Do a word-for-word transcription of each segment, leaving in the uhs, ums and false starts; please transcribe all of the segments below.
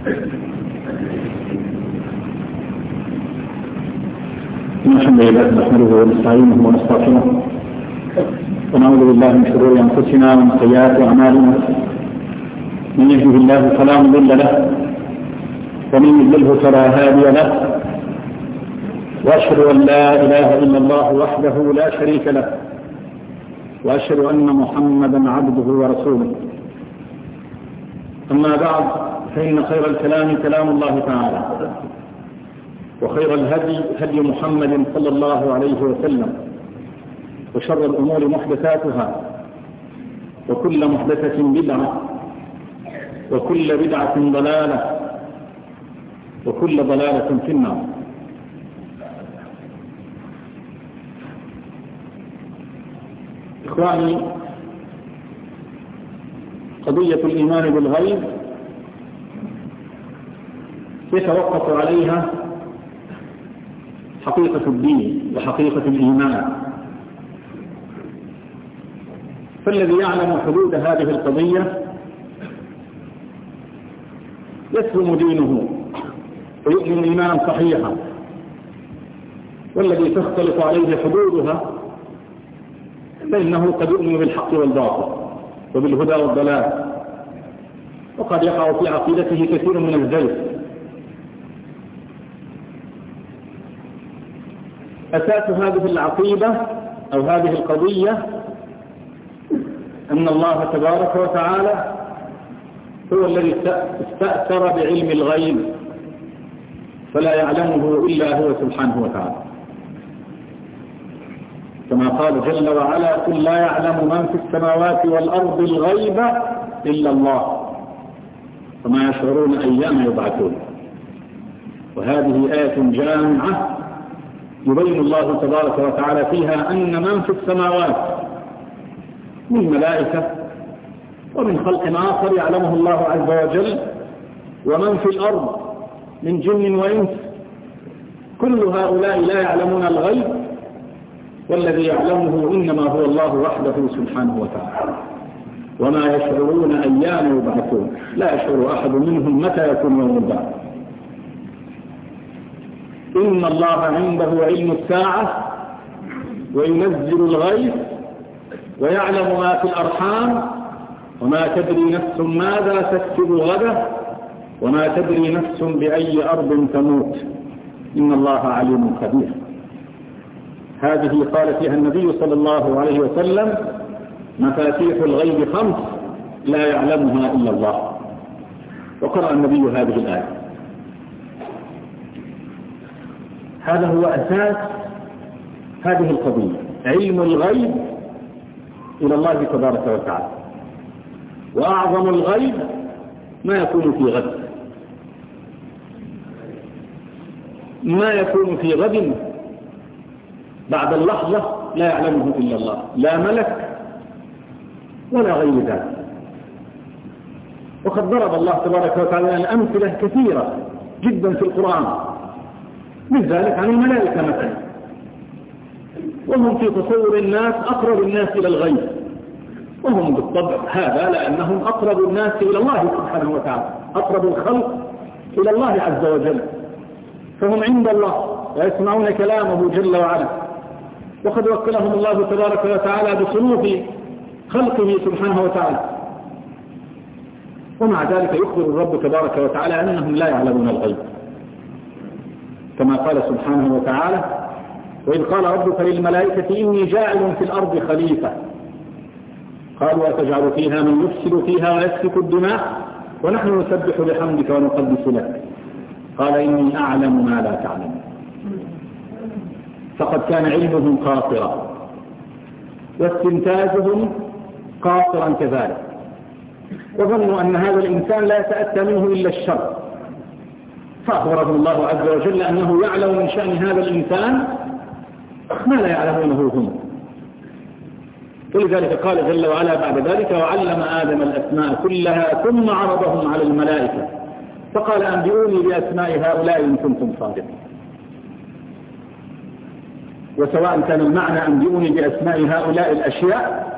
الحمد لله نحمده ونستعينه ونستغفره ونعوذ بالله من شرور انفسنا ومن سيئات اعمالنا. من يهده الله فلا مضل له ومن يضلله فلا هادي له، واشهد ان لا اله الا الله وحده لا شريك له، واشهد ان محمدا عبده ورسوله. اما بعد، فان خير الكلام كلام الله تعالى، وخير الهدي هدي محمد صلى الله عليه وسلم، وشر الأمور محدثاتها، وكل محدثة بدعة، وكل بدعة ضلالة، وكل ضلالة في النار. إخواني، قضية الإيمان بالغيب يتوقف عليها حقيقة الدين وحقيقة الإيمان. فالذي يعلم حدود هذه القضية يسلم دينه ويؤمن إيمانا صحيحا، والذي تختلف عليه حدودها فإنه قد يؤمن بالحق والباطل وبالهدى والضلال، وقد يقع في عقيدته كثير من الزيغ. أساس هذه العقيدة أو هذه القضية أن الله تبارك وتعالى هو الذي استأثر بعلم الغيب، فلا يعلمه إلا هو سبحانه وتعالى، كما قال جل وعلا: قل لا يعلم من في السماوات والأرض الغيب إلا الله وما يشعرون أيام يبعثون. وهذه آية جامعة يبين الله تبارك وتعالى فيها أن من في السماوات من ملائكة ومن خلق آخر يعلمه الله عز وجل، ومن في الأرض من جن وإنس، كل هؤلاء لا يعلمون الغيب، والذي يعلمه إنما هو الله وحده سبحانه وتعالى. وما يشعرون أيام يبعثون، لا يشعر أحد منهم متى يكون يوم البعث. إن الله عنده علم الساعة وينزل الغيث ويعلم ما في الأرحام وما تدري نفس ماذا تكسب غدا وما تدري نفس بأي أرض تموت إن الله عليم خبير. هذه قال فيها النبي صلى الله عليه وسلم: مفاتيح الغيب خمس لا يعلمها إلا الله. وقرأ النبي هذه الآية. هذا هو أساس هذه القضية، علم الغيب إلى الله تبارك وتعالى. وأعظم الغيب ما يكون في غد، ما يكون في غد بعد اللحظة لا يعلمه إلا الله، لا ملك ولا غير ذلك. وقد ضرب الله تبارك وتعالى الأمثلة كثيرة جدا في القرآن، من ذلك عن الملائكة مثلا، وهم في تصور الناس أقرب الناس إلى الغيب، وهم بالطبع هذا لأنهم أقرب الناس إلى الله سبحانه وتعالى، أقرب الخلق إلى الله عز وجل، فهم عند الله ويسمعون كلامه جل وعلا. وقد وكلهم الله تبارك وتعالى بصنوف خلقه سبحانه وتعالى، ومع ذلك يخبر الرب تبارك وتعالى أنهم لا يعلمون الغيب، كما قال سبحانه وتعالى: وإذ قال ربك للملائكة إني جاعل في الأرض خليفة قالوا أتجعل فيها من يفسد فيها ويسفك الدماء ونحن نسبح بحمدك ونقدس لك قال إني أعلم ما لا تعلم. فقد كان علمهم قاصرا واستنتاجهم قاصرا كذلك، وظنوا أن هذا الإنسان لا يتأتى منه إلا الشر، فأخبرهم الله عز وجل أنه يعلم من شأن هذا الإنسان ما لا يعلمونه هم. ولذلك قال جل وعلا بعد ذلك: وعلم آدم الأسماء كلها ثم عرضهم على الملائكة فقال أنبئوني بأسماء هؤلاء إن كنتم صادقين. وسواء كان المعنى أنبئوني بأسماء هؤلاء الأشياء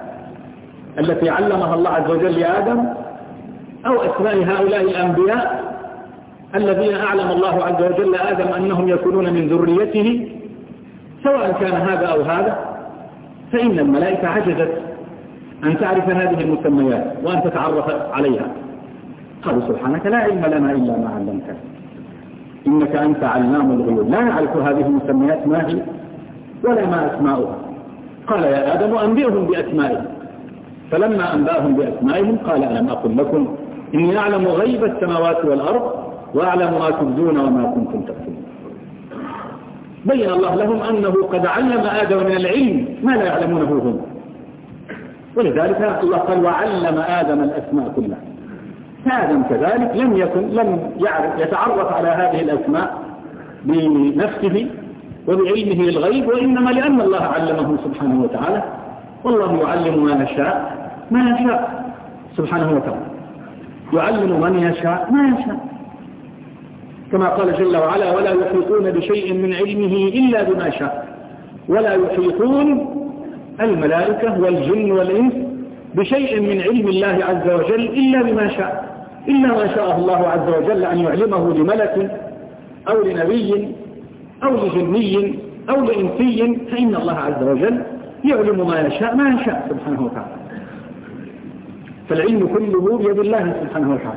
التي علمها الله عز وجل لآدم، أو أسماء هؤلاء الأنبياء الذين أعلم الله عز وجل آدم أنهم يكونون من ذريته سواء كان هذا أو هذا، فإن الملائكة عجزت أن تعرف هذه المسميات وأن تتعرف عليها. قالوا سبحانك لا علم لنا إلا ما علمتنا إنك أنت علام الغيوب. لا نعرف هذه المسميات ما هي ولا ما أسماؤها. قال يا آدم أنبئهم بأسمائهم، فلما أنبأهم بأسمائهم قال ألم أقل لكم إني أعلم غيب السماوات والأرض وأعلم ما تبدون وما كنتم تكتمون. بين الله لهم أنه قد علم آدم من العلم ما لا يعلمونه هم، ولذلك الله قال وعلم آدم الأسماء كلها. آدم كذلك لم يكن لم يعرف يتعرف على هذه الأسماء بنفسه وبعلمه الغيب، وإنما لأن الله علمه سبحانه وتعالى، والله يعلم ما يشاء ما يشاء سبحانه وتعالى، يعلم من يشاء ما يشاء، كما قال جل وعلا ولا يحيطون بشيء من علمه إلا بما شاء. ولا يحيطون الملائكة والجن والإنس بشيء من علم الله عز وجل إلا بما شاء، إلا ما شاء الله عز وجل أن يعلمه لملك أو لنبي أو لجني أو لإنسي، فإن الله عز وجل يعلم ما يشاء ما يشاء سبحانه وتعالى. فالعلم كله بيد الله سبحانه وتعالى.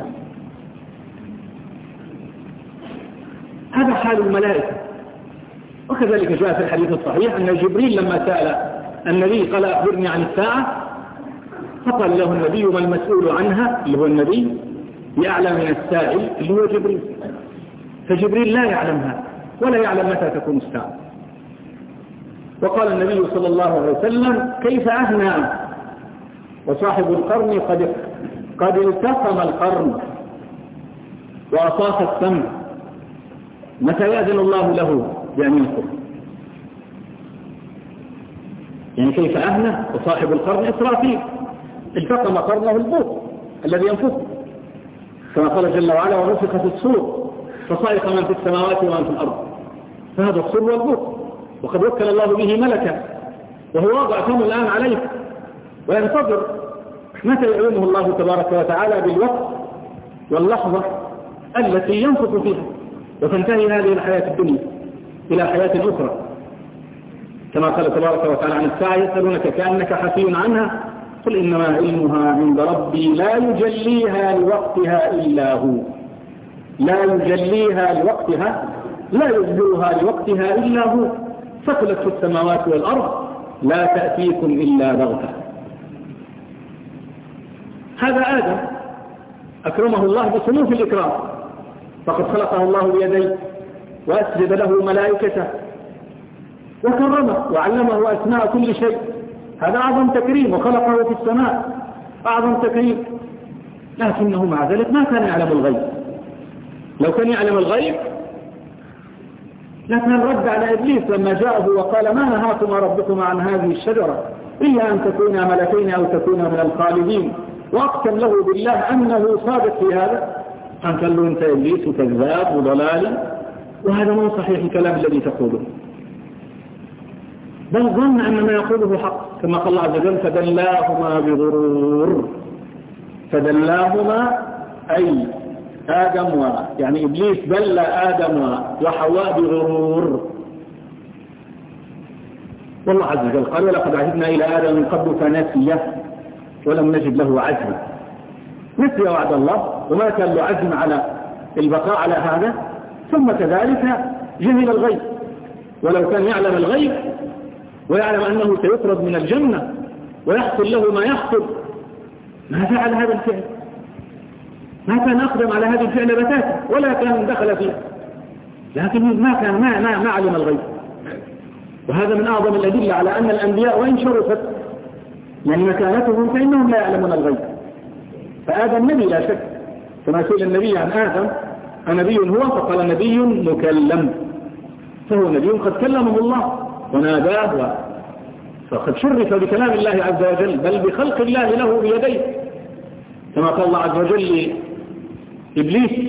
هذا حال الملائكة. وكذلك جاء في الحديث الصحيح أن جبريل لما سأل النبي قال أخبرني عن الساعة، فقال له النبي ما المسؤول عنها اللي هو النبي يعلم من السائل اللي هو جبريل. فجبريل لا يعلمها ولا يعلم متى تكون الساعة. وقال النبي صلى الله عليه وسلم كيف أهنى وصاحب القرن قد قد التقم القرن وأصاف السمع، متى يأذن الله له بأن ينفخ؟ يعني كيف أهنى وصاحب القرن إسرافيل التقم قرنه البوق الذي ينفخ، كما قال جل وعلا ونفخ في الصور فصائق من في السماوات ومن في الأرض. فهذا الصور والبوق، وقد وكل الله به ملكا وهو واضع فمه الآن عليه وينتظر متى يعلمه الله تبارك وتعالى بالوقت واللحظة التي ينفخ فيها وتنتهي هذه الحياة الدنيا إلى حياة أخرى، كما قال تبارك وتعالى عن الساعة يسألونك كأنك حفي عنها قل إنما علمها عند ربي لا يجليها لوقتها إلا هو. لا يجليها لوقتها لا يجلوها لوقتها إلا هو، ثقلت في السماوات والأرض لا تأتيكم إلا بغتة. هذا آدم أكرمه الله بصنوف الإكرام، فقد خلقه الله بيديه وأسجد له ملائكته وكرمه وعلمه أسماء كل شيء. هذا أعظم تكريم، وخلقه في السماء أعظم تكريم. لكنه مع ذلك ما كان يعلم الغيب. لو كان يعلم الغيب لكن رد على إبليس لما جاءه وقال ما نهاكما ربكما عن هذه الشجرة إلا أن تكونا ملكين أو تكونا من الخالدين، وأقسم له بالله أنه صادق في هذا. قال له أنت إبليس كذاب وضلالي، وهذا مو صحيح الكلام الذي تقوله، بل ظن أن ما يقوله حق، كما قال الله عز وجل فدلاهما بغرور. فدلاهما أي آدم و... يعني إبليس دل آدم وحواء بغرور. والله عز وجل قال ولقد عهدنا إلى آدم من قبل فنسي ولم نجد له عزما. نسي وعد الله وما كان له عزم على البقاء على هذا، ثم كذلك جهل الغيب. ولو كان يعلم الغيب ويعلم أنه سيطرد من الجنة ويحصل له ما يحصل ما فعل هذا الفعل، ما كان أقدم على هذا الفعل بتاتا ولا كان دخل فيه، لكن ما كان ما, ما, ما علم الغيب. وهذا من أعظم الأدلة على أن الأنبياء وإن شرفت يعني مكانتهم فإنهم لا يعلمون الغيب. فآدم نبي لا شك، كما سئل النبي عن آدم أنبي هو؟ فقال نبي مكلم، فهو نبي قد كلمه الله وناداه، فقد شرف بكلام الله عز وجل بل بخلق الله له بيديه، كما قال الله عز وجل إبليس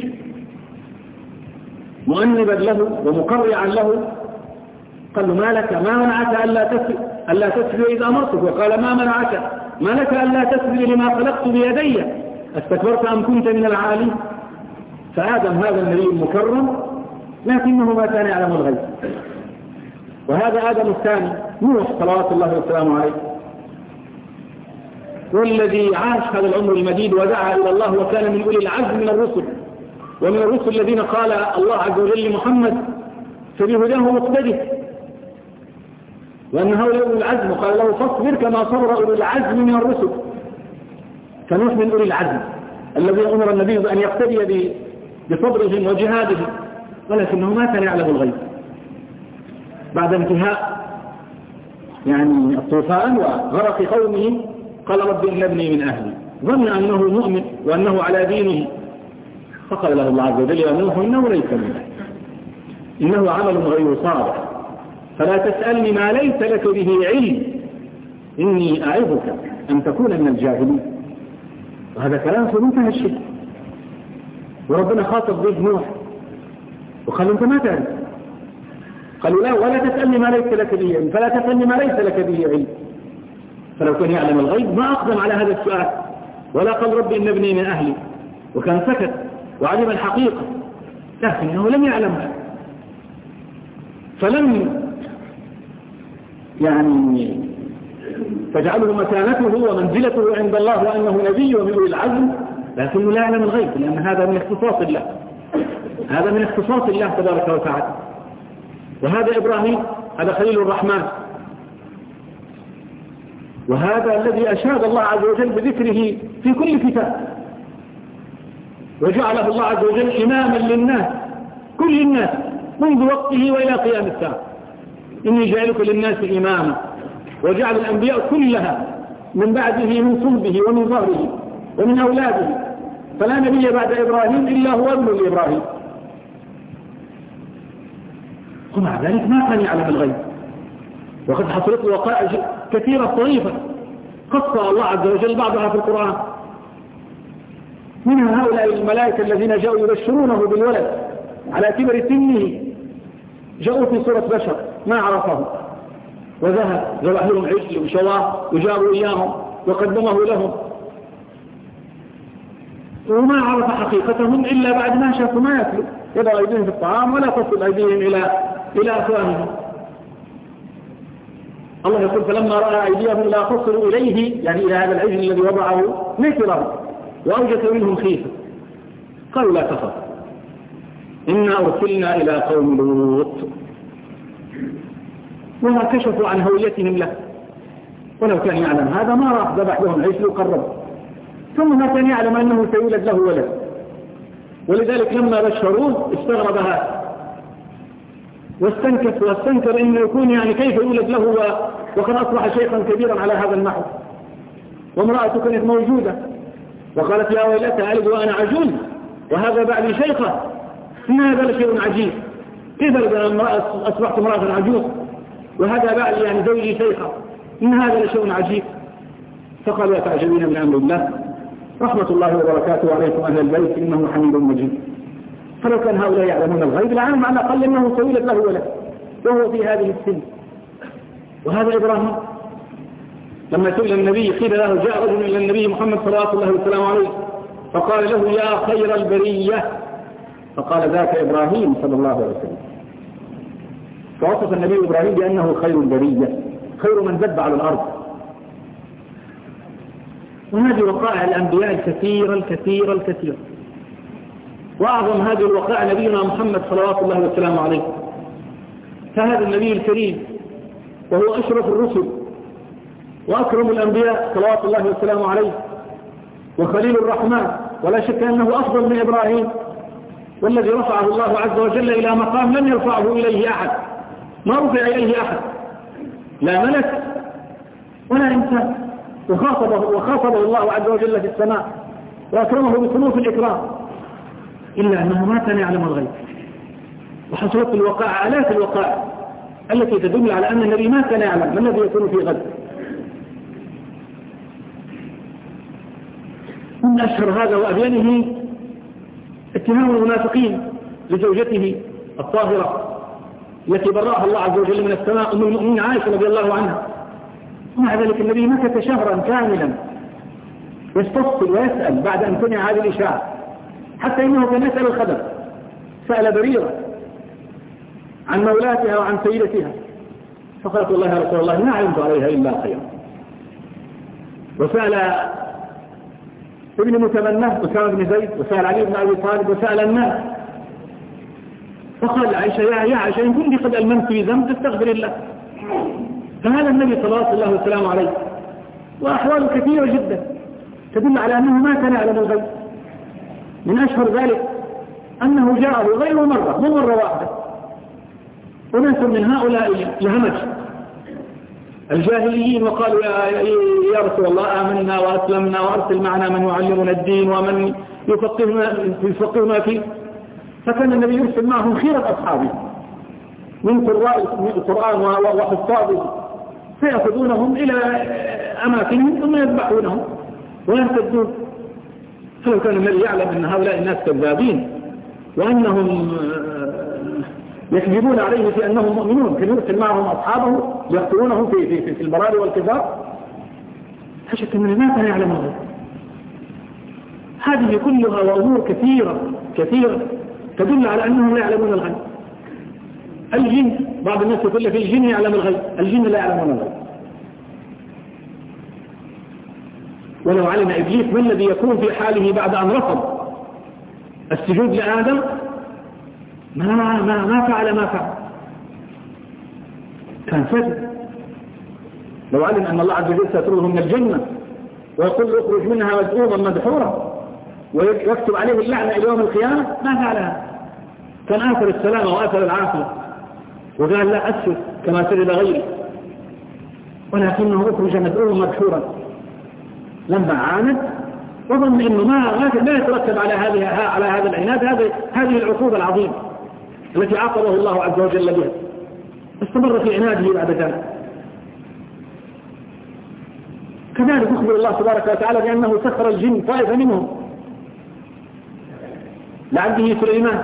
مؤنبا له ومقرعا له قال له ما لك ما منعك ألا تسجد إذا أمرتك؟ وقال ما منعك ما لك ألا تسجد لما خلقت بيدي أستكبرت أم كنت من العالين؟ فآدم هذا النبي المكرم لكنه ما كان يعلم الغيب. وهذا آدم الثاني نوح صلوات الله وسلامه عليه، والذي عاش هذا العمر المديد ودعا إلى الله وكان من أولي العزم من الرسل، ومن الرسل الذين قال الله عز وجل لمحمد فبهداه مقتدي، وأن هؤلاء أولي العزم قال له فاصبر كما صبر أولي العزم من الرسل. فنوح من أولي العزم الذي أمر النبي بأن يقتدي بصبرهم وجهادهم، ولكنه ما كان يعلم الغيب. بعد انتهاء يعني الطوفان وغرق قومه قال رب إن ابني من أهلي، ظن أنه مؤمن وأنه على دينه، فقال له الله عز وجل يا نوح إنه ليس من أهلي إنه عمل غير صالح فلا تسألني ما ليس لك به علم إني أعظك أن تكون من الجاهلين. وهذا كلام في منتهى الشرك، وربنا خاطب به نوح وقال أنت ما تعرف، قالوا لا ولا تسألني ما ليس لك به علم، فلا تسألني ما ليس لك به علم. فلو كان يعلم الغيب ما أقدم على هذا السؤال ولا قال رب إن ابني من أهلي، وكان سكت وعلم الحقيقة، لكنه لم يعلمها. فلم يعني تجعله مكانته ومنزلته عند الله وأنه نبي ومن أولي العزم، لكنه لا يعلم الغيب، لأن هذا من اختصاص الله، هذا من اختصاص الله تبارك وتعالى. وهذا إبراهيم هذا خليل الرحمن، وهذا الذي أشاد الله عز وجل بذكره في كل كتاب، وجعله الله عز وجل إماما للناس كل الناس منذ وقته وإلى قيام الساعة. إني جعلك للناس إماما، وجعل الأنبياء كلها من بعده من صلبه ومن ظهره ومن أولاده، فلا نبي بعد إبراهيم إلا هو ابن لإبراهيم. ومع ذلك ما كان يعلم الغيب، وقد حصلت له وقائع كثيرة طريفة قصها الله عز وجل بعضها في القرآن، منها هؤلاء الملائكة الذين جاءوا يبشرونه بالولد على كبر سنه، جاءوا في صورة بشر ما عرفه، وذهب ذبح لهم عجل وشواه وجابوا إياهم وقدمه لهم، وما عرف حقيقتهم إلا بعد ما شافوا ما يأكلوا، يضع أيديهم في الطعام ولا تصل أيديهم إلى إلى أفواههم. الله يقول فلما رأى أيديهم لا تصل إليه، يعني إلى هذا العجل الذي وضعه نكره وأوجس منهم خيفة، قالوا لا تخف إنا أرسلنا إلى قوم لوط، وما كشفوا عن هويتهم له. ولو كان يعلم هذا ما راح ذبح لهم عجل وقرب، ثم ما كان يعلم أنه سيولد له ولد، ولذلك لما بشروه استغرب هذا واستنكف واستنكر إنه يكون يعني كيف يولد له وقد أصبح شيخا كبيرا على هذا النحو. وامرأته كانت موجودة وقالت يا ويلتى ألد وأنا عجوز وهذا بعلي شيخة، إن هذا لشيء عجيب، كيف أصبحت امرأة عجوز وهذا بعلي يعني زوجي شيخة، إن هذا لشيء عجيب. فقالوا يتعجبين من أمر الله رحمة الله وبركاته عليكم أهل البيت إنه حميد مجيد. فلو كان هؤلاء يعلمون الغيب لعلم على الأقل أنه سيولد له ولد وهو في هذه السن. وهذا إبراهيم لما سئل النبي قيل له جاء رجل إلى النبي محمد صلى الله عليه وسلم عليه فقال له يا خير البرية، فقال ذاك إبراهيم صلى الله عليه وسلم، فوصف النبي إبراهيم بأنه خير البرية، خير من دب على الأرض. وهذه وقائع الأنبياء الكثيرة الكثيرة الكثيرة، وأعظم هذه الوقائع نبينا محمد صلوات الله وسلامه عليه. فهذا النبي الكريم وهو أشرف الرسل وأكرم الأنبياء صلوات الله وسلامه عليه وخليل الرحمن، ولا شك أنه أفضل من إبراهيم، والذي رفعه الله عز وجل إلى مقام لم يرفعه إليه أحد، ما رفع إليه أحد لا ملك ولا إنسان، وخاطبه, وخاطبه الله عز وجل في السماء وأكرمه بصنوف الإكرام، إلا أنه ما كان يعلم الغيب. وحصلت الوقائع آلاف الوقائع التي تدل على أن النبي ما كان يعلم ما الذي يكون في غد. من أشهر هذا وأبينه اتهام المنافقين لزوجته الطاهرة التي براها الله عز وجل من السماء أم المؤمنين عائشة رضي الله عنها. ومع ذلك النبي مكث شهرا كاملا يستفصل ويسأل بعد أن سمع هذه الإشاعة، حتى إنه كان يسأل الخدم، سأل بريرة عن مولاتها وعن سيدتها فقالت والله يا رسول الله ما علمت عليها إلا خير. وسأل ابن متمنى وسأل ابن زيد وسأل علي بن أبي طالب وسأل الناس فقال عائشة يا عائشة إن كنت قد ألممت في ذنب تستغفر الله. فهذا النبي صلى الله عليه وسلم عليه وأحوال كثيرة جدا تدل على أنه ما كان يعلم الغيب. من أشهر ذلك أنه جاءه غير مرة مو مرة واحدة وناس من هؤلاء الهمج الجاهليين وقالوا يا, يا رسول الله آمنا وأسلمنا وأرسل معنا من يعلمنا الدين ومن يفقهنا, يفقهنا فيه. فكان النبي يرسل معهم خيرة أصحابه من قراء القرآن وحفاظه فيأخذونهم إلى أماكنهم ثم يذبحونهم ويهتدون. فلو كان النبي يعلم أن هؤلاء الناس كذابين وأنهم يكذبون عليه في أنهم مؤمنون كان يرسل معهم أصحابه يقتلونهم في, في, في البراري والكذاب. حشك أن ما كان يعلم الغيب. هذه كلها وأمور كثيرة كثيرة تدل على أنهم لا يعلمون الغيب. الجن بعض الناس يقول لك الجن يعلم الغيب، الجن لا يعلمون الغيب. ولو علم إبليس ما الذي يكون في حاله بعد أن رفض السجود لآدم ما, ما, ما فعل ما فعل كان فجر. لو علم أن الله عز وجل سيطرده من الجنة ويقول له اخرج منها مدعوما مدحورا ويكتب عليه اللعنة إلى يوم القيامة ما فعلها. كان آثر السلامة وآثر العافية وقال لا أسف كما سجد غيري ولكنه اخرج مدعوما مدحورا. لما عاند وظن انه ما ما يترتب على هذه على هذا العناد هذه هذه العقوبة العظيمة التي عاقبه الله عز وجل بها. استمر في عناده بعد ذلك. كذلك يخبر الله تبارك وتعالى بأنه سخر الجن طائفة منهم لعبده سليمان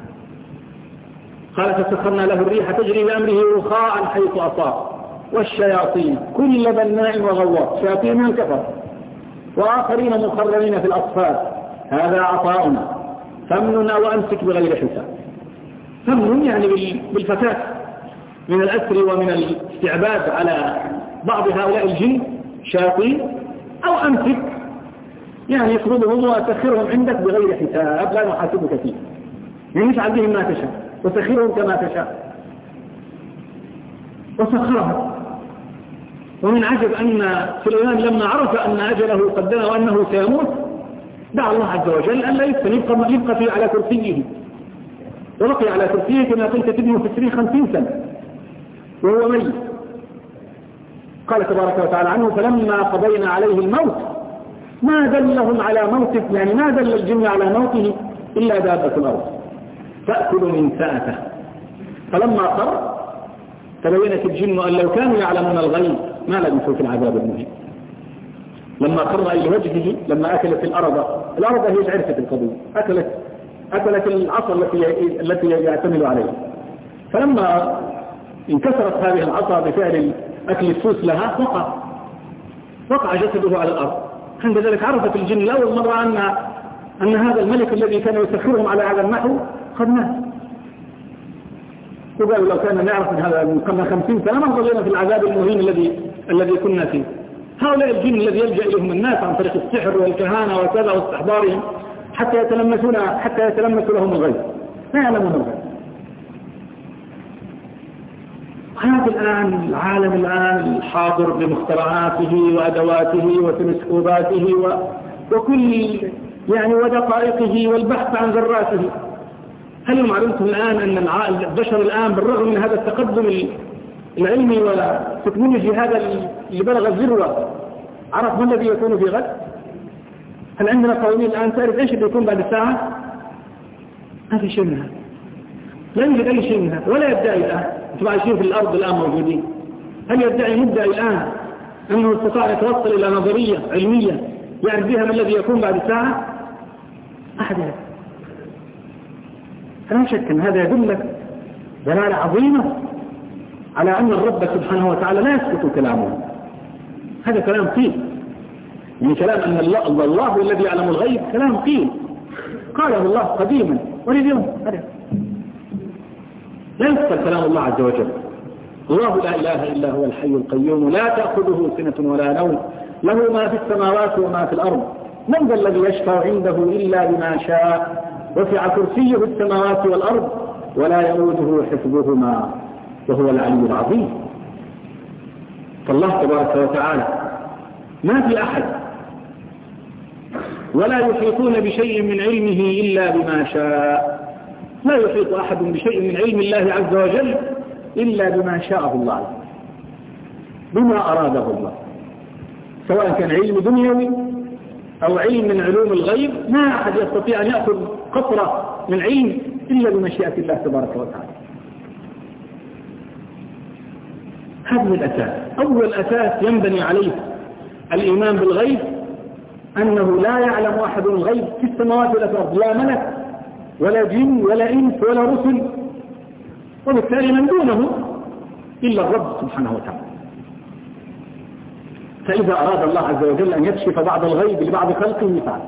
قال فسخرنا له الريح تجري بأمره رخاء حيث أصاب والشياطين كل بناء وغواص شياطين من كفر وآخرين مقررين في الأصفاد هذا عطاؤنا فمننا وأمسك بغير حساب. فمن يعني بالفتاة من الأسر ومن الاستعباد على بعض هؤلاء الجن شياطين أو أمسك يعني يطردهم وأسخرهم عندك بغير حساب لا نحاسبك فيه يعني افعل بهم ما تشاء وسخرهم كما تشاء وسخرهم. ومن عجب أن سليمان لما عرف أن أجله قدنا وأنه سيموت دعا الله عز وجل أن لا يفتن يبقى, يبقى فيه على كرسيه وبقي على كرسيه كما قلت تبنه في السرير خمسين سنة وهو ميت. قال تبارك وتعالى عنه فلما قضينا عليه الموت ما دلهم على موته يعني ما دل الجن على موته إلا دابة الأرض تأكل من سأته. فلما قر تبينت الجن أن لو كانوا يعلمون الغيب ما لبثوا في العذاب المهين. لما قر إلى وجهه لما أكلت الأرض الأرض هي عرفت القضية أكلت أكلت العصا التي التي يعتمد عليها. فلما انكسرت هذه العصا بفعل أكل السوس لها وقع وقع جسده على الأرض. عند ذلك عرفت الجن لأول مرة أن أن هذا الملك الذي كان يسخرهم على هذا النحو قد مات. وقالوا لو كان نعرف من هذا من خمسين سنة ما ظلنا في العذاب المهين الذي الذي كنا فيه. هؤلاء الجن الذي يلجأ إليهم الناس عن طريق السحر والكهانة وكذا واستحضارهم حتى يتلمسون حتى يتلمسوا لهم الغيب لا يعلمون الغيب. هذا الآن العالم الآن الحاضر بمخترعاته وأدواته وتلسكوباته و... وكل يعني ودقائقه والبحث عن ذراته. هل معلومتم الآن أن البشر الآن بالرغم من هذا التقدم العلمي والتكنولوجي هذا اللي بلغ الذروة عرف ما الذي يكون في غد؟ هل عندنا قوانين الآن تعرف إيش اللي يكون بعد الساعة؟ ما في شيء من هذا. لا يوجد أي شيء من هذا ولا يدعي الآن. أنتم عايشين في الأرض الآن موجودين. هل يدعي مدعي الآن أنه استطاع يتوصل إلى نظرية علمية يعرف بها ما الذي يكون بعد الساعة؟ أحد يعرف. فلا شك أن هذا يدلك دلالة عظيمة على أن الرب سبحانه وتعالى لا يسقط كلامه. هذا كلام قيل يعني كلام أن الله, الله الذي يعلم الغيب كلام قيل. قاله الله قديما ولليوم لا يفصل كلام الله عز وجل. الله لا إله إلا هو الحي القيوم لا تأخذه سنة ولا نوم له ما في السماوات وما في الأرض من ذا الذي يشفع عنده إلا بما شاء وسع كرسيه السماوات والأرض ولا يؤوده حفظهما وهو العلي العظيم. فالله تبارك وتعالى ما في أحد ولا يحيطون بشيء من علمه إلا بما شاء. لا يحيط أحد بشيء من علم الله عز وجل إلا بما شاءه الله بما أراده الله، سواء كان علم دنيوي أو علم من علوم الغيب. ما أحد يستطيع أن يأخذ قطرة من علم إلا بمشيئة الله تبارك وتعالى. هذا الأساس، أول أساس ينبني عليه الإيمان بالغيب أنه لا يعلم أحد الغيب في السماوات ولا في الأرض، لا ملك ولا جن ولا إنس ولا رسل، وبالتالي من دونه إلا الرب سبحانه وتعالى. فإذا أراد الله عز وجل أن يكشف بعض الغيب لبعض خلقه فعل.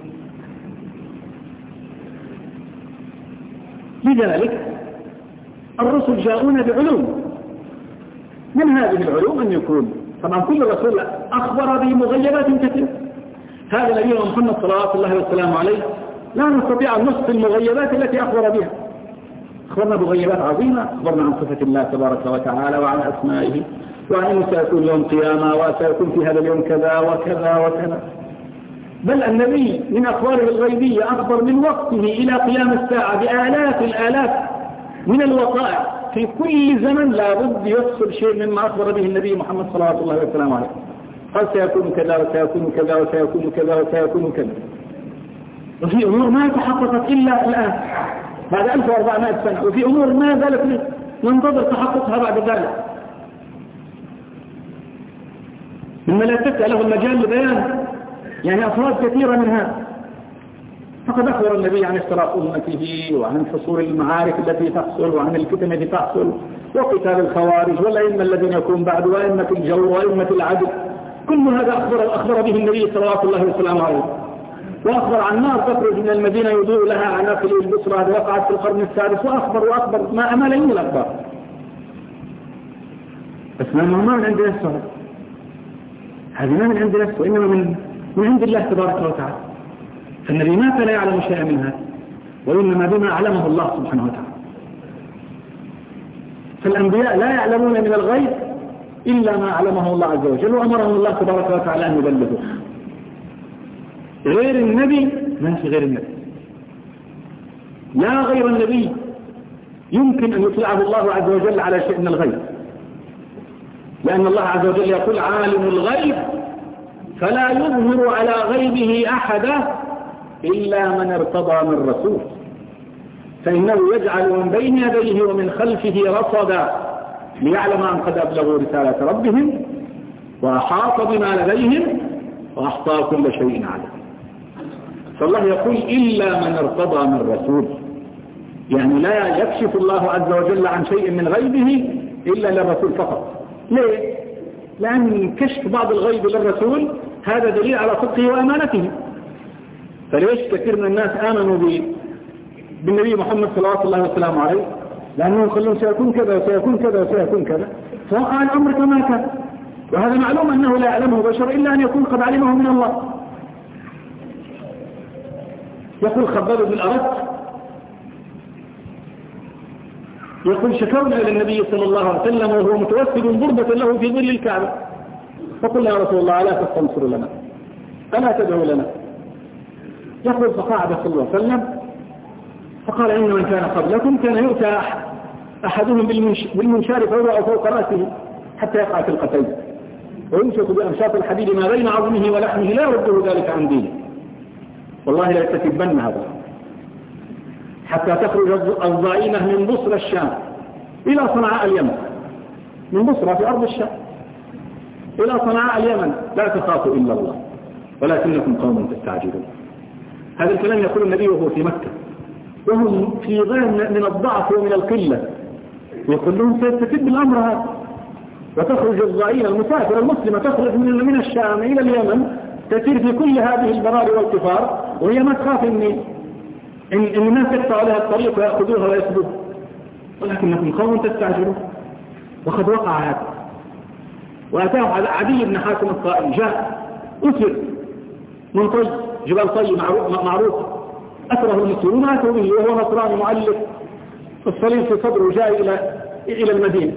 لذلك الرسل جاءون بعلوم، من هذه العلوم أن يكون طبعا كل رسول أخبر بمغيبات كثيرة. هذا نبينا محمد صلوات الله وسلامه عليه لا نستطيع أن نصف المغيبات التي أخبر بها. أخبرنا بمغيبات عظيمة، أخبرنا عن صفة الله تبارك وتعالى وعن أسمائه وعن أنه سيكون يوم قيامة وسيكون في هذا اليوم كذا وكذا وكذا. بل النبي من أخباره الغيبية أخبر من وقته إلى قيام الساعة بآلاف الآلاف من الوقائع في كل زمن لا بد يفصل شيء مما أخبر به النبي محمد صلى الله عليه وسلم عليه. قال سيكون كذا وسيكون كذا وسيكون كذا وسيكون كذا، وفي أمور ما تحققت إلا الآن بعد ألف وأربعمائة سنة، وفي أمور ما زالت ننتظر تحققها بعد ذلك، مما لا تسأل له المجال لبيان يعني أفراد كثيرة من هذا. فقد أخبر النبي عن افتراق أمته وعن حصول المعارك التي تحصل وعن الفتن التي تحصل وقتال الخوارج والأئمة الذين يكون بعد وأئمة الجور وأئمة العدل. كل هذا أخبر, أخبر به النبي صلوات الله وسلامه عليه. وأخبر عن نار تخرج من المدينة يضوء لها عناقل البصرة هذه وقعت في القرن السادس، وأخبر وأخبر ما أمال من الأخبار. بس ما ما من عند نفسه، هذه ما من عند نفسه إنما من من عند الله تبارك وتعالى. فالنبي ما كان يعلم شيئا من هذا، وإنما بما علمه الله سبحانه وتعالى. فالأنبياء لا يعلمون من الغيب إلا ما علمه الله عز وجل وأمرهم الله تبارك وتعالى أن يبلغوا. غير النبي ما في غير النبي، لا غير النبي يمكن أن يطلعه الله عز وجل على شيء من الغيب، لأن الله عز وجل يقول عالم الغيب فلا يظهر على غيبه أحدا إلا من ارتضى من رسول، فإنه يجعل من بين يديه ومن خلفه رصدا ليعلم أن قد أبلغوا رسالة ربهم وأحاط بما لديهم وأحصى كل شيء عليه. فالله يقول إلا من ارتضى من رسول، يعني لا يكشف الله عز وجل عن شيء من غيبه إلا للرسول فقط. ليه؟ لأن كشف بعض الغيب للرسول هذا دليل على صدقه وأمانته. فليش كثير من الناس آمنوا بالنبي محمد صلى الله عليه وسلم عليه؟ لأنهم قالوا سيكون كذا وسيكون كذا وسيكون كذا، فوقع الأمر كما كان. وهذا معلوم أنه لا يعلمه بشر إلا أن يكون قد علمه من الله. يقول خباب بن الأرت يقول شكونا إلى النبي صلى الله عليه وسلم وهو متوسد بردة له في ظل الكعبة، فقلنا يا رسول الله ألا تستنصر لنا ألا تدعو لنا؟ يقول فقعد صلى الله عليه وسلم فقال إن من كان قبلكم كان يؤتى أحدهم بالمنشار فوضع فوق رأسه حتى يقع في القتيل ويمسك بأمشاط الحديد ما بين عظمه ولحمه لا يرده ذلك عن دينه. والله لا يتكبن هذا حتى تخرج الضعينة من بصرى الشام إلى صنعاء اليمن، من بصرى في أرض الشام إلى صنعاء اليمن لا تخافوا إلا الله ولكنكم قوم تستعجلون. هذا الكلام يقول النبي وهو في مكة وهم في غاية من الضعف ومن القلة، يقول لهم سيستتب الأمر هذا وتخرج الضعينة المسافرة المسلمة تخرج من الشام إلى اليمن تسير في كل هذه البرار والقفار وهي ما تخاف النيل إن, إن الناس يقطعوا لها الطريق ويأخذوها ويسبوها، ولكنكم قوم تستعجلون. وقد وقع هذا. وأتاه عدي بن حاتم الطائي، جاء أسر من طي، جبال طي معروف، أسره المسلمون أتوا به وهو نصراني معلق الصليب في صدره، جاء إلى إلى المدينة.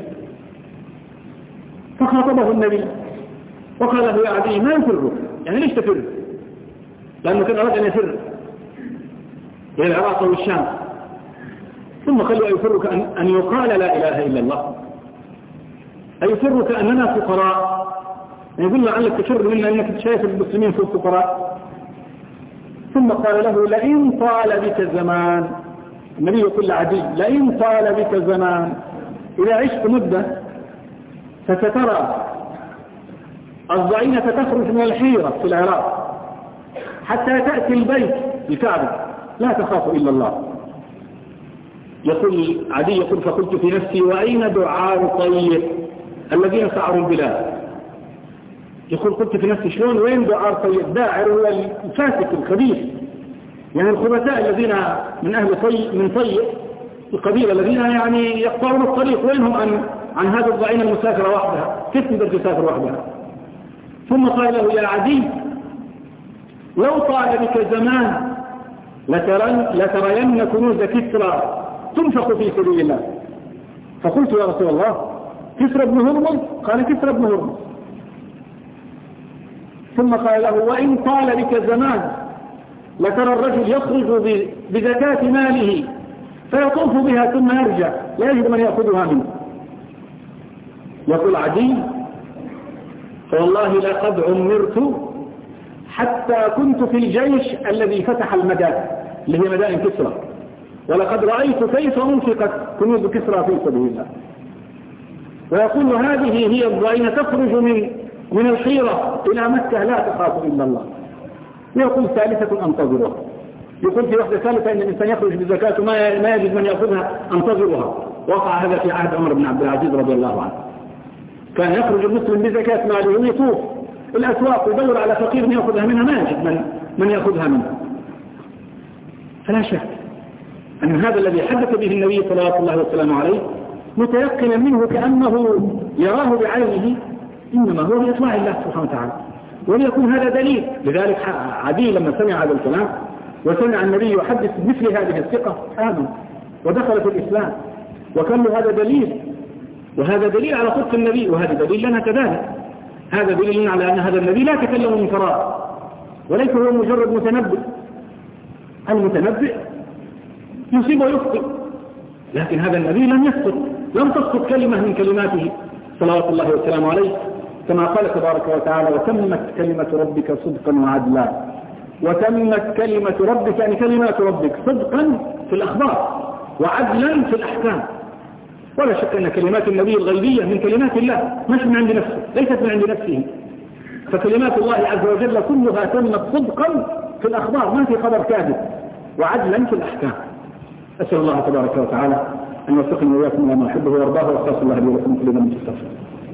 فخاطبه النبي وقال له يا عدي ما يفرك؟ يعني ليش تفر؟ لأنه كان أراد أن يفر إلى العراق والشام. ثم قال له أيفرك أن, أن يقال لا إله إلا الله؟ أيفرك أننا فقراء؟ يقول لعلك تفر منا أنك شايف المسلمين في الفقراء. ثم قال له لئن طال بك الزمان، النبي يقول لعدي لئن طال بك الزمان، إذا عشت مدة فسترى الضعينة تخرج من الحيرة في العراق حتى تأتي البيت الكعبة لا تخاف إلا الله. يقول عدي يقول فقلت في نفسي وأين دعار طيب الذين سعروا البلاد؟ يقول قلت في نفسي شلون وين دعار طيب؟ داعر هو الفاسق الخبيث، يعني الخبثاء الذين من أهل طي من طي القبيلة الذين يعني يقطعون الطريق، وينهم عن عن هذا الضعين المسافر وحدها؟ كيف تقدر تسافر وحدها؟ ثم قال له يا عدي لو طال بك زمان لترين, لترين كنوز كسرى تنفق في سبيل الله. فقلت يا رسول الله كسرى بن هرمز؟ قال كسرى بن هرمز. ثم قال له وإن طال بك زمان لترى الرجل يخرج بزكاة ماله فيطوف بها ثم يرجع لا يجد من يأخذها منه. يقول عدي فوالله لقد عمرت حتى كنت في الجيش الذي فتح المدائن اللي هي مدائن كسرى، ولقد رأيت كيف أنفقت كنوز كسرى في سبيل الله. ويقول هذه هي الضعينة تخرج من من الحيرة إلى مكة لا تخاف إلا الله. ويقول ثالثة أنتظرها، يقول في وحدة ثالثة إن الإنسان يخرج بزكاة ما ما يجد من يأخذها أنتظرها. وقع هذا في عهد عمر بن عبد العزيز رضي الله عنه، كان يخرج المسلم بزكاة ماله ويطوف الأسواق ويدور على فقير يأخذها منها ما يجد من من يأخذها منها. فلا شك أن هذا الذي حدث به النبي صلى الله عليه وسلم متيقنا منه كأنه يراه بعينه، إنما هو بإطلاع الله سبحانه وتعالى. وليكون هذا دليل. لذلك عدي لما سمع هذا الكلام وسمع النبي يحدث مثل هذه الثقة آمن ودخل في الإسلام، وكان له هذا دليل، وهذا دليل على صدق النبي، وهذا دليل لنا كذلك. هذا دليل على أن هذا النبي لا تكلم من فراغ، وليس هو مجرد متنبئ. المتنبئ يصيب ويخطئ، لكن هذا النبي لم يسقط، لم تسقط كلمة من كلماته صلوات الله وسلامه عليه، كما قال تبارك وتعالى وتمت كلمة ربك صدقا وعدلا. وتمت كلمة ربك يعني كلمات ربك صدقا في الأخبار وعدلا في الأحكام. ولا شك أن كلمات النبي الغيبية من كلمات الله مش من عند نفسه، ليست من عند نفسه. فكلمات الله عز وجل كلها تمت صدقا في الأخبار، ما في خبر كاذب، وعدلا في الأحكام. أسأل الله تبارك وتعالى أن يوفقنا وإياكم لما يحبه ويرضاه، وأخلص الله لي ولكم كل من تستغفر.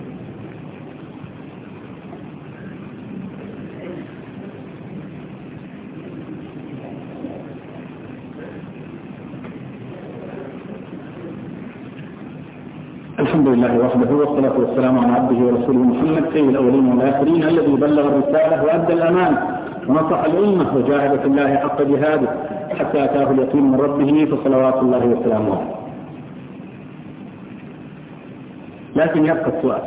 الحمد لله وحده والصلاة والسلام على عبده ورسوله محمد سيد الأولين والآخرين الذي بلغ الرسالة وأدى الأمانة ونصح الأمة وجاهد في الله حق جهاده حتى أتاه اليقين من ربه فصلوات الله وسلامه عليه. لكن يبقى السؤال،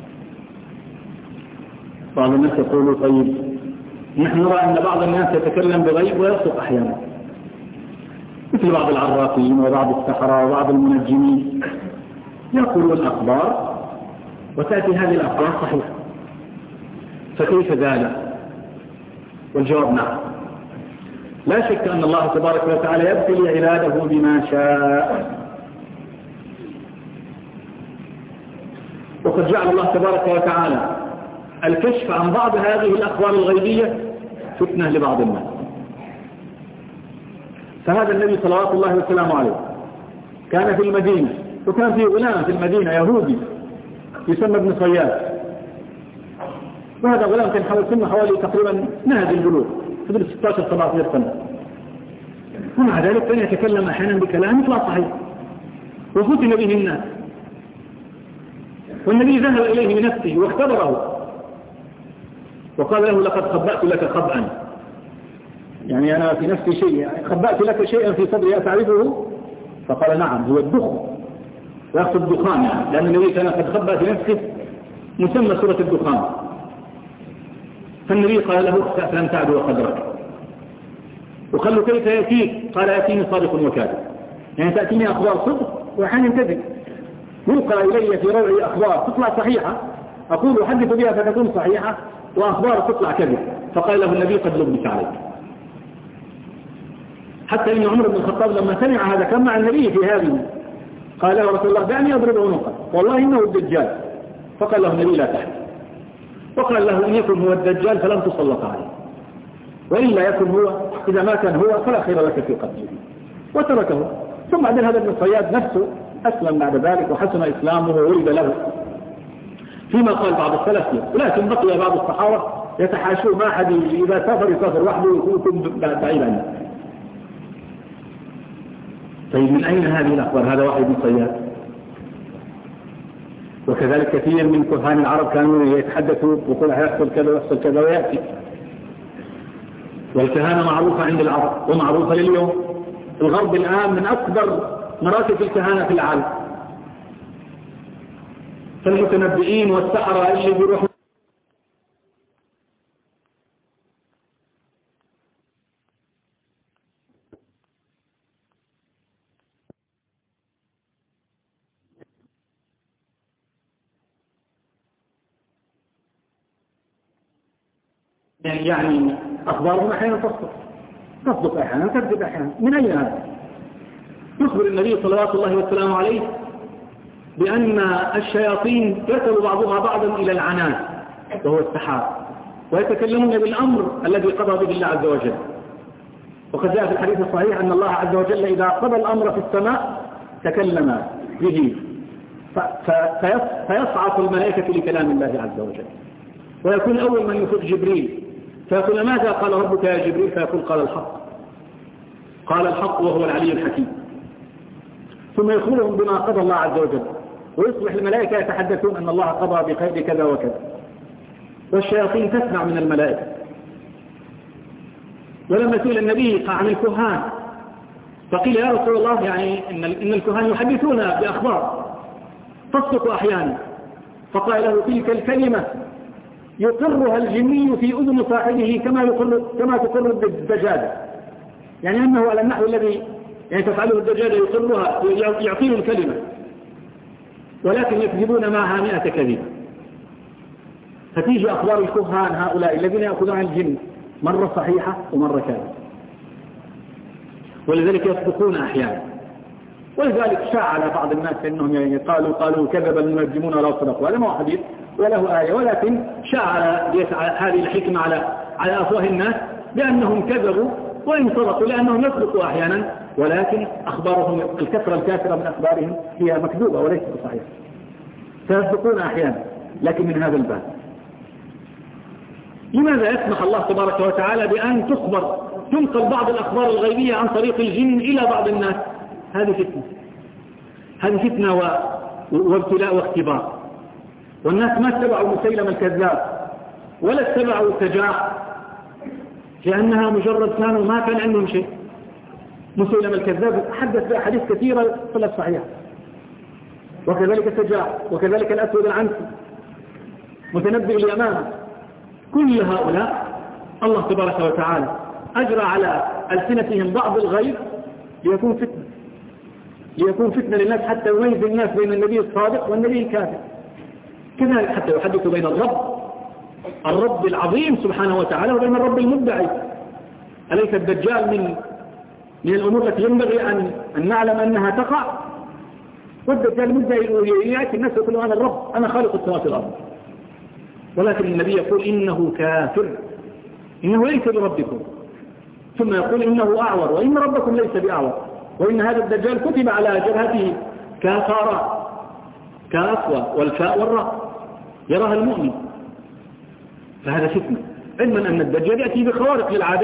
بعض الناس يقولوا طيب نحن نرى أن بعض الناس يتكلم بغيب ويصدق أحيانا، مثل بعض العرافين وبعض السحرة وبعض المنجمين يقولون الأخبار وتأتي هذه الأخبار صحيحة، فكيف ذلك؟ والجواب نعم. لا شك أن الله تبارك وتعالى يبتلي عباده بما شاء، وقد جعل الله تبارك وتعالى الكشف عن بعض هذه الأخبار الغيبية فتنة لبعض الناس. فهذا النبي صلوات الله وسلامه عليه كان في المدينة، وكان في غلام في المدينة يهودي يسمى ابن صياد، وهذا غلام كان حوالي سنه حوالي تقريبا نهج البلوغ، قبل ستة عشر سبعة عشر سنة. ومع ذلك كان يتكلم أحيانا بكلام يطلع صحيح وفتن به الناس، والنبي ذهب إليه بنفسه واختبره وقال له لقد خبأت لك خبأ، يعني أنا في نفسي شيء، يعني خبأت لك شيئا في صدري أتعرفه؟ فقال نعم هو الدخن، ويقصد الدخان يعني، لأن النبي كان قد خبأ في نفسه مسمى سورة الدخان. فالنبي قال له اخسأ فلم تعدو قدرك. وقال له كيف يأتيك؟ قال يأتيني صادق وكاذب، يعني تأتيني أخبار صدق وأحيانا كذب، يلقى إلي في روعي أخبار تطلع صحيحة أقول أحدث بها فتكون صحيحة، وأخبار تطلع كذب. فقال له النبي قد لبس عليك. حتى إن عمر بن الخطاب لما سمع هذا كان مع النبي في هذه، قال له رسول الله دعني أضرب عنقه والله إنه الدجال. فقال له النبي لا تحزن، وقال له إن يكن هو الدجال فلن تسلط عليه، وإلا يكن هو، إذا ما كان هو فلا خير لك في قتله، وتركه. ثم بعد هذا ابن الصياد نفسه أسلم بعد ذلك وحسن إسلامه وولد له فيما قال بعض السلف، ولكن بقي بعض الصحابة يتحاشوا ما أحد إذا سافر يسافر وحده ويكون بعيد عنه. طيب من أين هذه الأخبار؟ هذا واحد من صياد. وكذلك كثير من كهان العرب كانوا يتحدثوا ويقول هيحصل كذا ويحصل كذا ويأتي. والكهانة معروفة عند العرب ومعروفة لليوم. الغرب الآن من أكبر مراتب الكهانة في العالم، فالمتنبئين والسحرة اللي بيروحوا يعني أخبارهم أحيانا تصدق تصدق أحيانا تكذب أحيانا. من أين هذا؟ يخبر النبي صلوات الله والسلام عليه بأن الشياطين يرسل بعضها بعضا إلى العنان وهو السحاب، ويتكلمون بالأمر الذي قضى به الله عز وجل. وقد جاء في الحديث الصحيح أن الله عز وجل إذا قضى الأمر في السماء تكلم به فيصعق الملائكة لكلام الله عز وجل، ويكون أول من يفوق جبريل فيقول ماذا قال ربك يا جبريل؟ فيقول قال الحق، قال الحق وهو العلي الحكيم. ثم يخبرهم بما قضى الله عز وجل، ويصبح الملائكة يتحدثون أن الله قضى بخير كذا وكذا، والشياطين تسمع من الملائكة. ولما سئل النبي عن الكهان فقيل يا رسول الله يعني إن إن الكهان يحدثون بأخبار تصدق أحيانا، فقال له تلك الكلمة يقرها الجني في أذن صاحبه كما يقر كما تقر الدجاجة، يعني أنه على النحو الذي يعني تفعله الدجاجة يقرها يعطيه الكلمة، ولكن يكذبون معها مئة كذبة. فتيجي أخبار الكهان هؤلاء الذين يأخذون عن الجن مرة صحيحة ومرة كاذبة، ولذلك يصدقون أحيانا. ولذلك شاع على بعض الناس أنهم يعني قالوا قالوا كذب المنجمون ولا صدقوا، هذا ما هو حديث وله آية، ولكن شاع على هذه الحكمة على على أفواه الناس بأنهم كذبوا وإن صدقوا، لأنهم يصدقوا أحيانا، ولكن أخبارهم الكثرة الكاثرة من أخبارهم هي مكذوبة وليست صحيحة، فيصدقون أحيانا. لكن من هذا الباب لماذا يسمح الله تبارك وتعالى بأن تخبر تنقل بعض الأخبار الغيبية عن طريق الجن إلى بعض الناس؟ هذه فتنة، هذه فتنة وابتلاء واختبار. والناس ما اتبعوا مسيلم الكذاب ولا اتبعوا سجاع، لأنها مجرد كانوا ما كان عندهم شيء. مسيلم الكذاب حدث بأحاديث كثيرة طلعت صحيحة، وكذلك سجاع، وكذلك الأسود العنسي، متنبئ اليمامة. كل هؤلاء الله تبارك وتعالى أجرى على ألسنتهم بعض الغيب ليكون فتنة، ليكون فتنة للناس حتى يميز الناس بين النبي الصادق والنبي الكاذب. كذلك حتى يحدث بين الرب الرب العظيم سبحانه وتعالى وبين الرب المدعي. أليس الدجال من من الأمور التي ينبغي أن, أن نعلم أنها تقع؟ والدجال المدعي يأتي الناس يقول أنا الرب، أنا خالق السماوات والأرض، ولكن النبي يقول إنه كافر، إنه ليس بربكم، ثم يقول إنه أعور وإن ربكم ليس بأعور، وإن هذا الدجال كتب على جبهته كافارا كافوة والفاء والراء يراها المؤمن. فهذا فتنة، علما أن الدجال يأتي بخوارق للعادات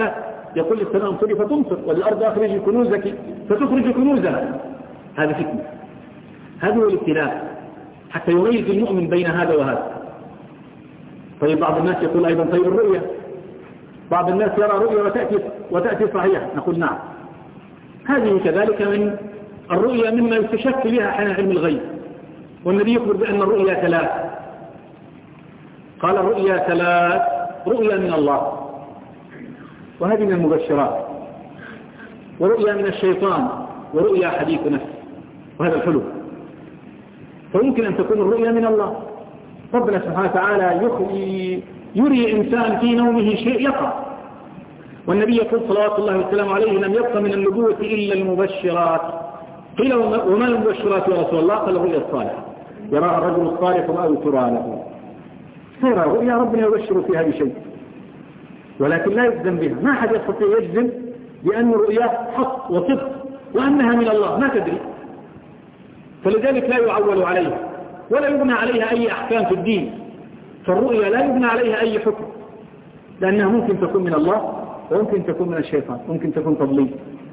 يقول للسماء امطري فتمطر والأرض أخرجي كنوزك فتخرج كنوزها. هذا فتنة، هذا هو الابتلاء حتى يميز المؤمن بين هذا وهذا. طيب بعض الناس يقول أيضا طيب الرؤية، بعض الناس يرى رؤية وتأتي, وتأتي صحيحة، نقول نعم هذه كذلك من الرؤية مما يستشك بها حين علم الغيب. والنبي يخبر بأن الرؤيا ثلاث، قال الرؤيا ثلاث: رؤيا من الله وهذه من المبشرات، ورؤيا من الشيطان، ورؤيا حديث نفس، وهذا الحلو. فيمكن أن تكون الرؤيا من الله، ربنا سبحانه وتعالى يري إنسان في نومه شيء يقع. والنبي يقول صلوات الله والسلام عليه: لم يبق من النبوة إلا المبشرات. قيل: وما المبشرات يا رسول الله؟ قال: الرؤيا الصالحة يراها الرجل الصالح أو ترى له. فيرى رؤيا ربنا يبشر فيها بشيء، ولكن لا يجزم بها. ما أحد يستطيع يجزم بأن الرؤيا حق وصدق وأنها من الله، ما تدري. فلذلك لا يعول عليها ولا يبنى عليها أي أحكام في الدين. فالرؤيا لا يبنى عليها أي حكم، لأنها ممكن تكون من الله وممكن تكون من الشيطان، ممكن تكون تضليل.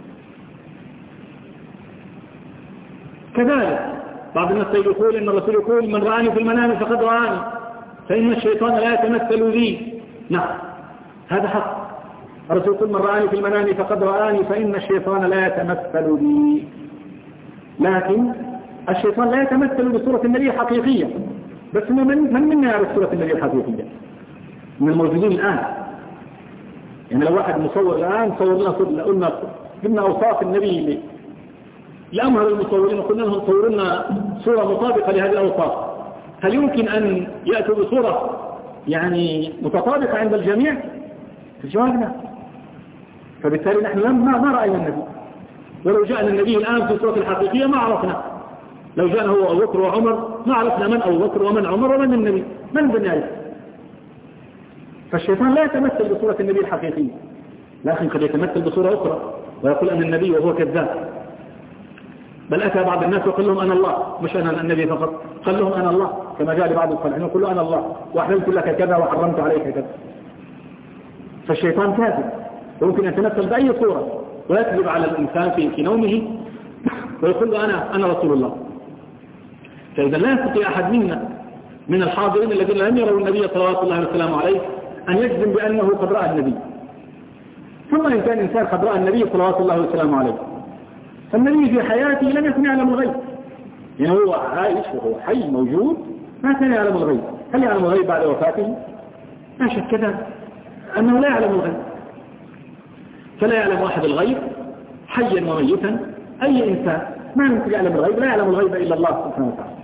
كذلك بعض الناس يقول إن الرسول يقول: من رآني في المنام فقد رآني، فإن الشيطان لا يتمثل لي. نعم هذا حق. الرسول يقول: من رآني في المنام فقد رآني، فإن الشيطان لا يتمثل لي. لكن الشيطان لا يتمثل بصورة النبي الحقيقية. بس من من منا يعرف صورة النبي الحقيقية؟ من الموجودين الآن. يعني لو واحد مصور الآن صور لنا قلنا قلنا أوصاف النبي لأمهر المصورين وقلنا لهم صوروا لنا صورة مطابقة لهذه الأوصاف، هل يمكن أن يأتوا بصورة يعني متطابقة عند الجميع؟ في جوابنا. فبالتالي نحن ما ما رأينا النبي، ولو جاءنا النبي الآن في صورة الحقيقية ما عرفنا. لو جاءنا هو أبو بكر وعمر ما عرفنا من أبو بكر ومن عمر ومن النبي، من بنعرف. فالشيطان لا يتمثل بصورة النبي الحقيقية، لكن قد يتمثل بصورة أخرى ويقول أن النبي وهو كذاب. بل أتى بعض الناس وقال لهم أنا الله، مش أنا النبي فقط، قال لهم أنا الله، كما جاء لبعض الصالحين يقول له أنا الله وأحللت لك كذا وحرمت عليك كذا. فالشيطان كاذب، ويمكن أن يتمثل بأي صورة ويكذب على الإنسان في, في نومه ويقول له أنا أنا رسول الله. فإذا لا يستطيع أحد منا من الحاضرين الذين لم يروا النبي صلوات الله وسلامه عليه أن يجزم بأنه قد رأى النبي. ثم إن كان إنسان قد رأى النبي صلوات الله وسلامه عليه، فالنبي في حياته لم يكن يعلم الغيب، يعني هو عايش وهو حي موجود ما كان يعلم الغيب. هل يعلم الغيب بعد وفاته؟ لا شك كذا أنه لا يعلم الغيب. فلا يعلم واحد الغيب حيا وميتا، أي إنسان ما يمكن يعلم الغيب، لا يعلم الغيب إلا الله سبحانه وتعالى.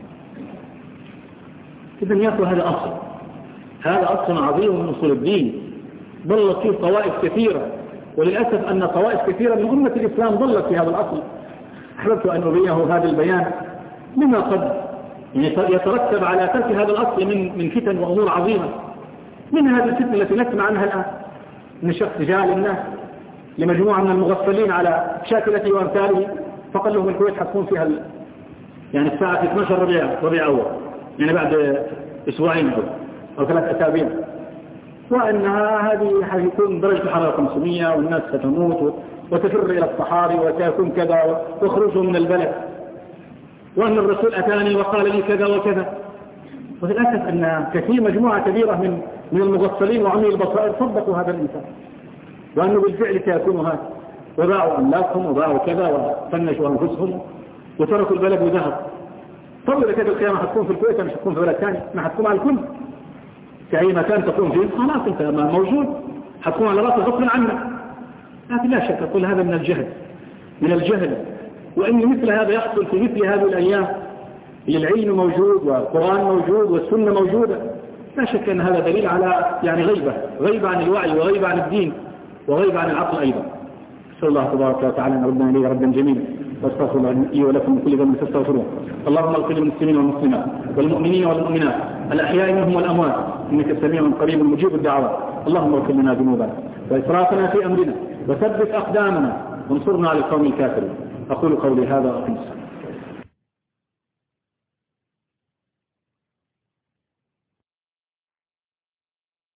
إذن يأخذ هذا أصل، هذا أصل عظيم من أصول الدين ضلت فيه طوائف كثيرة، وللأسف أن طوائف كثيرة من أمة الإسلام ضلت في هذا الأصل. أحببت أن أبينه هذا البيان مما قد يترتب على ترك هذا الأصل من من فتن وأمور عظيمة. من هذه الفتنة التي نسمع عنها الآن، من شخص جاء للناس لمجموعة من المغفلين على شاكلته وأمثاله فقال لهم الكويت حتكون فيها ال... يعني الساعة اثنا عشر ربيع ربيع أول، يعني بعد أسبوعين أو أو ثلاث أسابيع، وأنها هذه حيكون درجة الحرارة خمسمائة والناس ستموت وتفر إلى الصحاري وسيكون كذا وخروجه من البلد، وأن الرسول أتاني وقال لي كذا وكذا. وللأسف أن كثير مجموعة كبيرة من من المغفلين وعمي البصائر صدقوا هذا الإنسان، وأنه بالفعل سيكون هذا، وباعوا أملاكهم وباعوا كذا وفنشوا أنفسهم وتركوا البلد وذهب. طب إذا كانت القيامة حتكون في الكويت مش حتكون في بلد ثاني، ما حتكون على الكل في أي مكان تكون فيه خلاص أنت موجود، حتكون على رأس غصب عنك. لكن لا شك أقول هذا من الجهل من الجهل وإن مثل هذا يحصل في مثل هذه الأيام. العلم موجود والقرآن موجود والسنة موجودة، لا شك أن هذا دليل على يعني غيبة غيبة عن الوعي وغيبة عن الدين وغيبة عن العقل أيضا. صلى الله تبارك وتعالى أن ربنا إليه ربا جميلا، واستغفر الله لي ولكم من كل ذنب فاستغفروه. اللهم اغفر للمسلمين والمسلمات والمؤمنين والمؤمنات الأحياء منهم والأموات إنك سميع قريب مجيب الدعوات. اللهم اغفر لنا ذنوبنا وإسرافنا في أمرنا وثبت أقدامنا وانصرنا على القوم الكافرين. أقول قولي هذا وأقم الصلاة.